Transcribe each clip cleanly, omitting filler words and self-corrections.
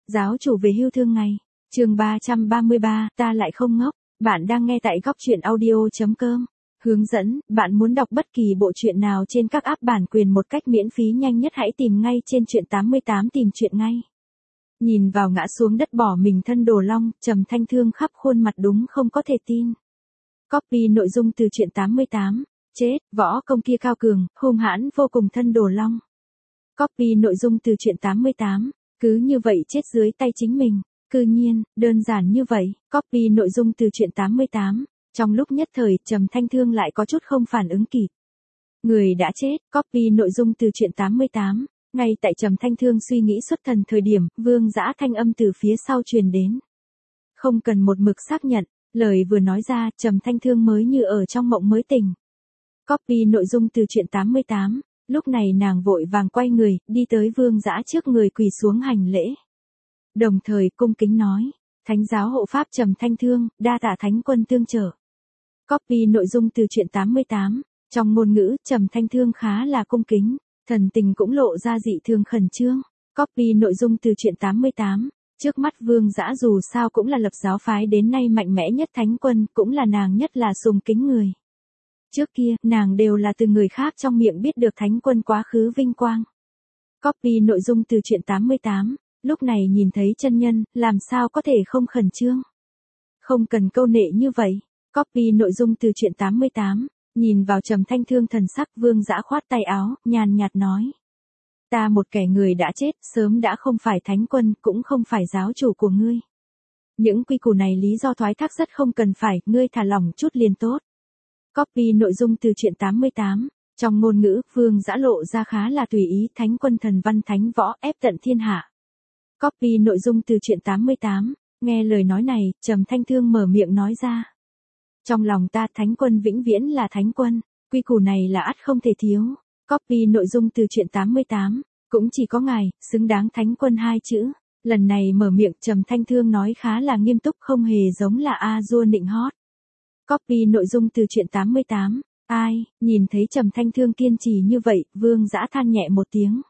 Giáo chủ về hưu thương ngày. Chương 333, ta lại không ngốc. Bạn đang nghe tại góc truyện audio.com. Hướng dẫn, bạn muốn đọc bất kỳ bộ truyện nào trên các app bản quyền một cách miễn phí nhanh nhất hãy tìm ngay trên truyện 88 tìm truyện ngay. Nhìn vào ngã xuống đất bỏ mình thân Đồ Long, Trầm Thanh Thương khắp khuôn mặt đúng không có thể tin. Copy nội dung từ truyện 88. Chết, võ công kia cao cường, hung hãn vô cùng thân Đồ Long. Copy nội dung từ truyện 88. Cứ như vậy chết dưới tay chính mình. Cư nhiên, đơn giản như vậy. Copy nội dung từ truyện 88. Trong lúc nhất thời, Trầm Thanh Thương lại có chút không phản ứng kịp. Người đã chết. Copy nội dung từ truyện 88. Ngay tại Trầm Thanh Thương suy nghĩ xuất thần thời điểm, Vương Dã thanh âm từ phía sau truyền đến. Không cần một mực xác nhận, lời vừa nói ra, Trầm Thanh Thương mới như ở trong mộng mới tỉnh. Copy nội dung từ truyện 88. Lúc này nàng vội vàng quay người, đi tới Vương Dã trước người quỳ xuống hành lễ. Đồng thời cung kính nói, Thánh giáo hộ pháp Trầm Thanh Thương, đa tạ Thánh quân tương trợ. Copy nội dung từ truyện 88. Trong ngôn ngữ, Trầm Thanh Thương khá là cung kính, thần tình cũng lộ ra dị thường khẩn trương. Copy nội dung từ truyện 88. Trước mắt Vương Dã dù sao cũng là lập giáo phái đến nay mạnh mẽ nhất Thánh quân, cũng là nàng nhất là sùng kính người. Trước kia, nàng đều là từ người khác trong miệng biết được Thánh quân quá khứ vinh quang. Copy nội dung từ truyện 88. Lúc này nhìn thấy chân nhân, làm sao có thể không khẩn trương. Không cần câu nệ như vậy. Copy nội dung từ truyện 88. Nhìn vào Trầm Thanh Thương thần sắc, Vương Dã khoát tay áo, nhàn nhạt nói. Ta một kẻ người đã chết, sớm đã không phải Thánh quân, cũng không phải giáo chủ của ngươi. Những quy củ này lý do thoái thác rất không cần phải, ngươi thả lỏng chút liền tốt. Copy nội dung từ truyện 88. Trong ngôn ngữ, Vương Dã lộ ra khá là tùy ý, Thánh quân thần văn thánh võ ép tận thiên hạ. Copy nội dung từ truyện 88. Nghe lời nói này, Trầm Thanh Thương mở miệng nói ra. Trong lòng ta Thánh quân vĩnh viễn là Thánh quân, quy củ này là ắt không thể thiếu. Copy nội dung từ truyện 88. Cũng chỉ có ngài, xứng đáng Thánh quân hai chữ. Lần này mở miệng Trầm Thanh Thương nói khá là nghiêm túc, không hề giống là A-dua nịnh hót. Copy nội dung từ truyện 88. Ai, nhìn thấy Trầm Thanh Thương kiên trì như vậy, Vương Dã than nhẹ một tiếng.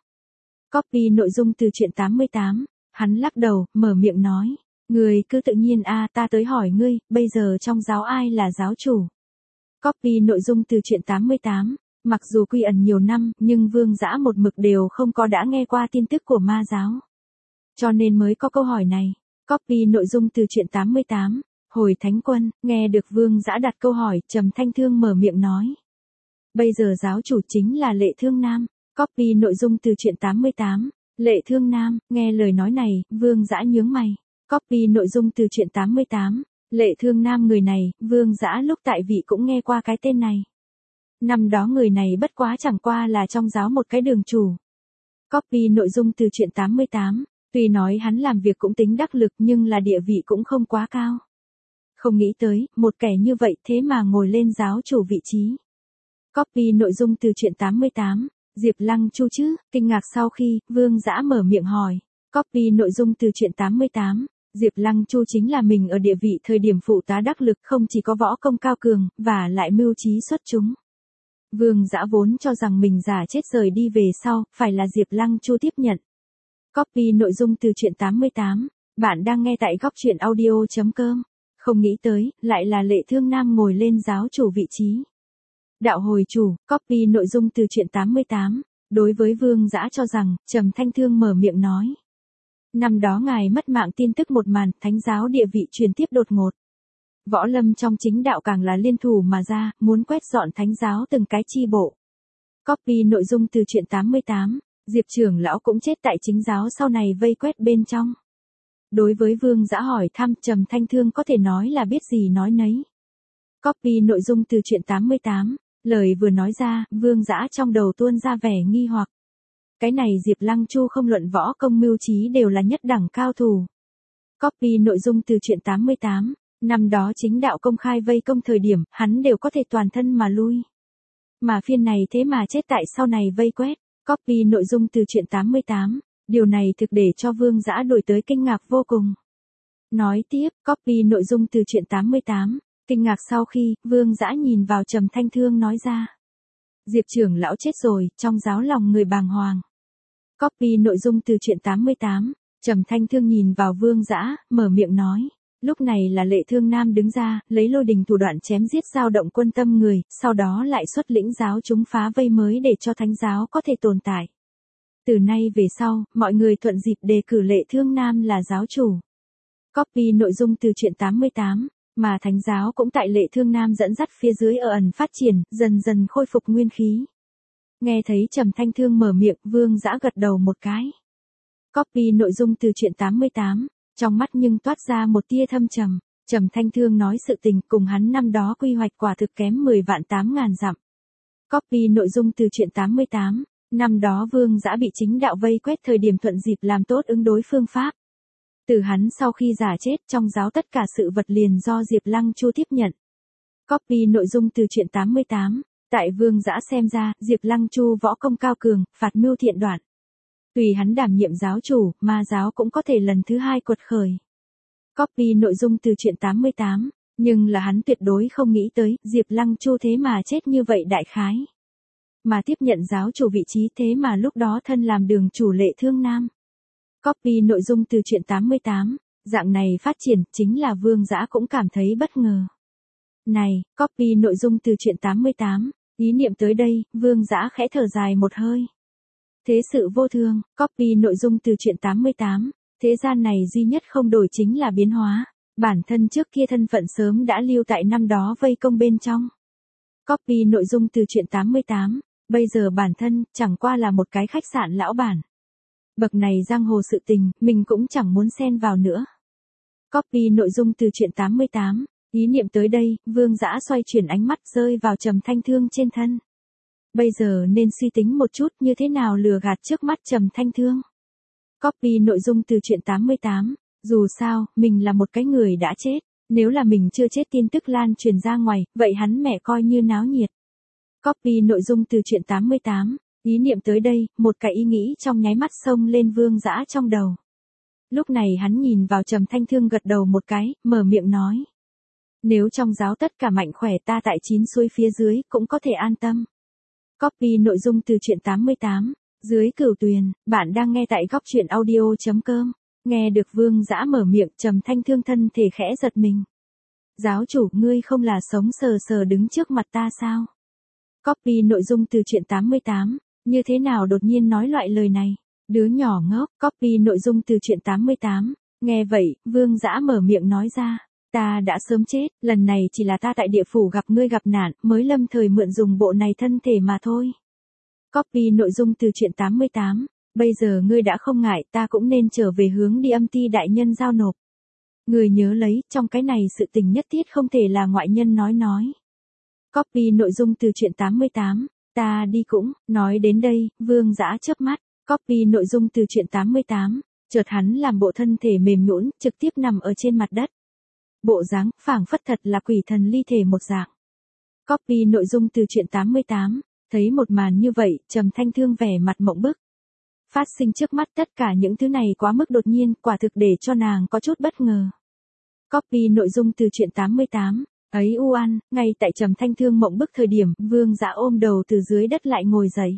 Copy nội dung từ truyện 88. Hắn lắc đầu, mở miệng nói. Người cứ tự nhiên ta tới hỏi ngươi, bây giờ trong giáo ai là giáo chủ? Copy nội dung từ truyện 88. Mặc dù quy ẩn nhiều năm, nhưng Vương Dã một mực đều không có đã nghe qua tin tức của ma giáo. Cho nên mới có câu hỏi này. Copy nội dung từ truyện 88. Hồi Thánh quân, nghe được Vương Dã đặt câu hỏi, Trầm Thanh Thương mở miệng nói. Bây giờ giáo chủ chính là Lệ Thương Nam. Copy nội dung từ truyện 88. Lệ Thương Nam, nghe lời nói này, Vương Dã nhướng mày. Copy nội dung từ truyện 88. Lệ Thương Nam người này, Vương Dã lúc tại vị cũng nghe qua cái tên này. Năm đó người này bất quá chẳng qua là trong giáo một cái đường chủ. Copy nội dung từ truyện 88. Tuy nói hắn làm việc cũng tính đắc lực nhưng là địa vị cũng không quá cao. Không nghĩ tới, một kẻ như vậy thế mà ngồi lên giáo chủ vị trí. Copy nội dung từ truyện 88. Diệp Lăng Chu chứ, kinh ngạc sau khi, Vương Dã mở miệng hỏi. Copy nội dung từ truyện 88. Diệp Lăng Chu chính là mình ở địa vị thời điểm phụ tá đắc lực, không chỉ có võ công cao cường, và lại mưu trí xuất chúng. Vương Dã vốn cho rằng mình giả chết rời đi về sau, phải là Diệp Lăng Chu tiếp nhận. Copy nội dung từ truyện 88. Bạn đang nghe tại góc truyện audio.com. Không nghĩ tới, lại là Lệ Thương Nam ngồi lên giáo chủ vị trí. Đạo hồi chủ, copy nội dung từ truyện 88. Đối với Vương Dã cho rằng, Trầm Thanh Thương mở miệng nói. Năm đó ngài mất mạng tin tức một màn, Thánh giáo địa vị truyền tiếp đột ngột. Võ lâm trong chính đạo càng là liên thủ mà ra, muốn quét dọn Thánh giáo từng cái chi bộ. Copy nội dung từ truyện 88. Diệp trưởng lão cũng chết tại chính giáo sau này vây quét bên trong. Đối với Vương Dã hỏi thăm, Trầm Thanh Thương có thể nói là biết gì nói nấy. Copy nội dung từ truyện 88. Lời vừa nói ra, Vương Dã trong đầu tuôn ra vẻ nghi hoặc. Cái này Diệp Lăng Chu không luận võ công mưu trí đều là nhất đẳng cao thủ. Copy nội dung từ truyện 88. Năm đó chính đạo công khai vây công thời điểm, hắn đều có thể toàn thân mà lui. Mà phiên này thế mà chết tại sau này vây quét. Copy nội dung từ truyện 88. Điều này thực để cho Vương Dã đổi tới kinh ngạc vô cùng. Nói tiếp, copy nội dung từ truyện 88. Kinh ngạc sau khi, Vương Dã nhìn vào Trầm Thanh Thương nói ra. Diệp trưởng lão chết rồi, trong giáo lòng người bàng hoàng. Copy nội dung từ truyện 88. Trầm Thanh Thương nhìn vào Vương Dã, mở miệng nói. Lúc này là Lệ Thương Nam đứng ra, lấy lôi đình thủ đoạn chém giết dao động quân tâm người, sau đó lại xuất lĩnh giáo chúng phá vây mới để cho thánh giáo có thể tồn tại. Từ nay về sau, mọi người thuận dịp đề cử Lệ Thương Nam là giáo chủ. Copy nội dung từ truyện 88, mà thánh giáo cũng tại Lệ Thương Nam dẫn dắt phía dưới ở ẩn phát triển, dần dần khôi phục nguyên khí. Nghe thấy Trầm Thanh Thương mở miệng, Vương Dã gật đầu một cái. Copy nội dung từ truyện 88, trong mắt nhưng toát ra một tia thâm trầm. Trầm Thanh Thương nói sự tình cùng hắn năm đó quy hoạch quả thực kém 10 vạn 8 ngàn dặm. Copy nội dung từ truyện 88, năm đó Vương Dã bị chính đạo vây quét thời điểm thuận dịp làm tốt ứng đối phương pháp. Từ hắn sau khi giả chết trong giáo tất cả sự vật liền do Diệp Lăng Chu tiếp nhận. Copy nội dung từ truyện 88, tại Vương Dã xem ra, Diệp Lăng Chu võ công cao cường, phạt mưu thiện đoạn. Tùy hắn đảm nhiệm giáo chủ, ma giáo cũng có thể lần thứ hai quật khởi. Copy nội dung từ truyện 88, nhưng là hắn tuyệt đối không nghĩ tới, Diệp Lăng Chu thế mà chết như vậy đại khái. Mà tiếp nhận giáo chủ vị trí thế mà lúc đó thân làm đường chủ Lệ Thương Nam. Copy nội dung từ truyện 88, dạng này phát triển chính là Vương Dã cũng cảm thấy bất ngờ. Này, copy nội dung từ truyện 88, ý niệm tới đây, Vương Dã khẽ thở dài một hơi. Thế sự vô thường, copy nội dung từ truyện 88, thế gian này duy nhất không đổi chính là biến hóa, bản thân trước kia thân phận sớm đã lưu tại năm đó vây công bên trong. Copy nội dung từ truyện 88, bây giờ bản thân chẳng qua là một cái khách sạn lão bản. Bậc này giang hồ sự tình, mình cũng chẳng muốn xen vào nữa. Copy nội dung từ truyện 88, ý niệm tới đây, Vương Dã xoay chuyển ánh mắt rơi vào Trầm Thanh Thương trên thân. Bây giờ nên suy tính một chút như thế nào lừa gạt trước mắt Trầm Thanh Thương. Copy nội dung từ truyện 88, dù sao, mình là một cái người đã chết, nếu là mình chưa chết tin tức lan truyền ra ngoài, vậy hắn mẹ coi như náo nhiệt. Copy nội dung từ truyện 88, ý niệm tới đây, một cái ý nghĩ trong nháy mắt xông lên Vương Dã trong đầu. Lúc này hắn nhìn vào Trầm Thanh Thương gật đầu một cái, mở miệng nói. Nếu trong giáo tất cả mạnh khỏe ta tại 9 xuôi phía dưới cũng có thể an tâm. Copy nội dung từ truyện 88, dưới cửu tuyền, bạn đang nghe tại góc truyện audio.com. Nghe được Vương Dã mở miệng, Trầm Thanh Thương thân thể khẽ giật mình. Giáo chủ, ngươi không là sống sờ sờ đứng trước mặt ta sao? Copy nội dung từ truyện 88, như thế nào đột nhiên nói loại lời này? Đứa nhỏ ngốc, copy nội dung từ truyện 88, nghe vậy, Vương Dã mở miệng nói ra. Ta đã sớm chết, lần này chỉ là ta tại địa phủ gặp ngươi gặp nạn, mới lâm thời mượn dùng bộ này thân thể mà thôi. Copy nội dung từ truyện 88, bây giờ ngươi đã không ngại, ta cũng nên trở về hướng đi âm ti đại nhân giao nộp. Ngươi nhớ lấy, trong cái này sự tình nhất thiết không thể là ngoại nhân nói. Copy nội dung từ truyện 88, ta đi cũng, nói đến đây, Vương Dã chớp mắt, copy nội dung từ truyện 88, chợt hắn làm bộ thân thể mềm nhũn, trực tiếp nằm ở trên mặt đất. Bộ dáng, phảng phất thật là quỷ thần ly thể một dạng. Copy nội dung từ truyện 88, thấy một màn như vậy, Trầm Thanh Thương vẻ mặt mộng bức. Phát sinh trước mắt tất cả những thứ này quá mức đột nhiên, quả thực để cho nàng có chút bất ngờ. Copy nội dung từ truyện 88, ấy u an, ngay tại Trầm Thanh Thương mộng bức thời điểm, Vương Dã ôm đầu từ dưới đất lại ngồi dậy.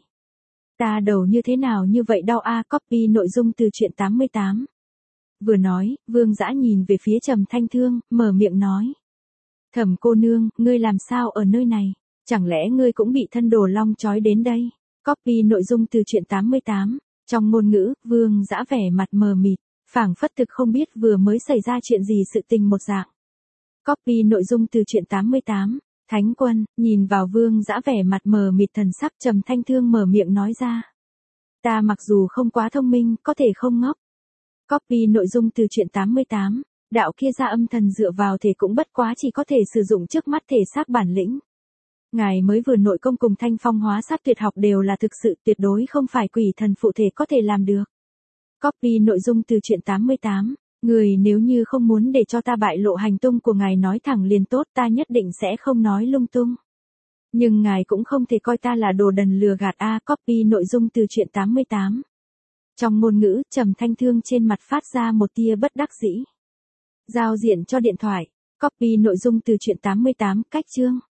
Ta đầu như thế nào như vậy đau a, copy nội dung từ truyện 88. Vừa nói, Vương Dã nhìn về phía Trầm Thanh Thương, mở miệng nói. Thẩm cô nương, ngươi làm sao ở nơi này? Chẳng lẽ ngươi cũng bị thân đồ long trói đến đây? Copy nội dung từ truyện 88. Trong ngôn ngữ, Vương Dã vẻ mặt mờ mịt, phảng phất thực không biết vừa mới xảy ra chuyện gì sự tình một dạng. Copy nội dung từ truyện 88. Thánh quân, nhìn vào Vương Dã vẻ mặt mờ mịt thần sắc, Trầm Thanh Thương mở miệng nói ra. Ta mặc dù không quá thông minh, có thể không ngốc. Copy nội dung từ truyện 88, đạo kia ra âm thần dựa vào thể cũng bất quá chỉ có thể sử dụng trước mắt thể xác bản lĩnh. Ngài mới vừa nội công cùng thanh phong hóa sát tuyệt học đều là thực sự tuyệt đối không phải quỷ thần phụ thể có thể làm được. Copy nội dung từ truyện 88, người nếu như không muốn để cho ta bại lộ hành tung của ngài nói thẳng liền tốt, ta nhất định sẽ không nói lung tung. Nhưng ngài cũng không thể coi ta là đồ đần lừa gạt a. Copy nội dung từ truyện 88. Trong ngôn ngữ, Trầm Thanh Thương trên mặt phát ra một tia bất đắc dĩ. Giao diện cho điện thoại. Copy nội dung từ truyện 88, cách chương.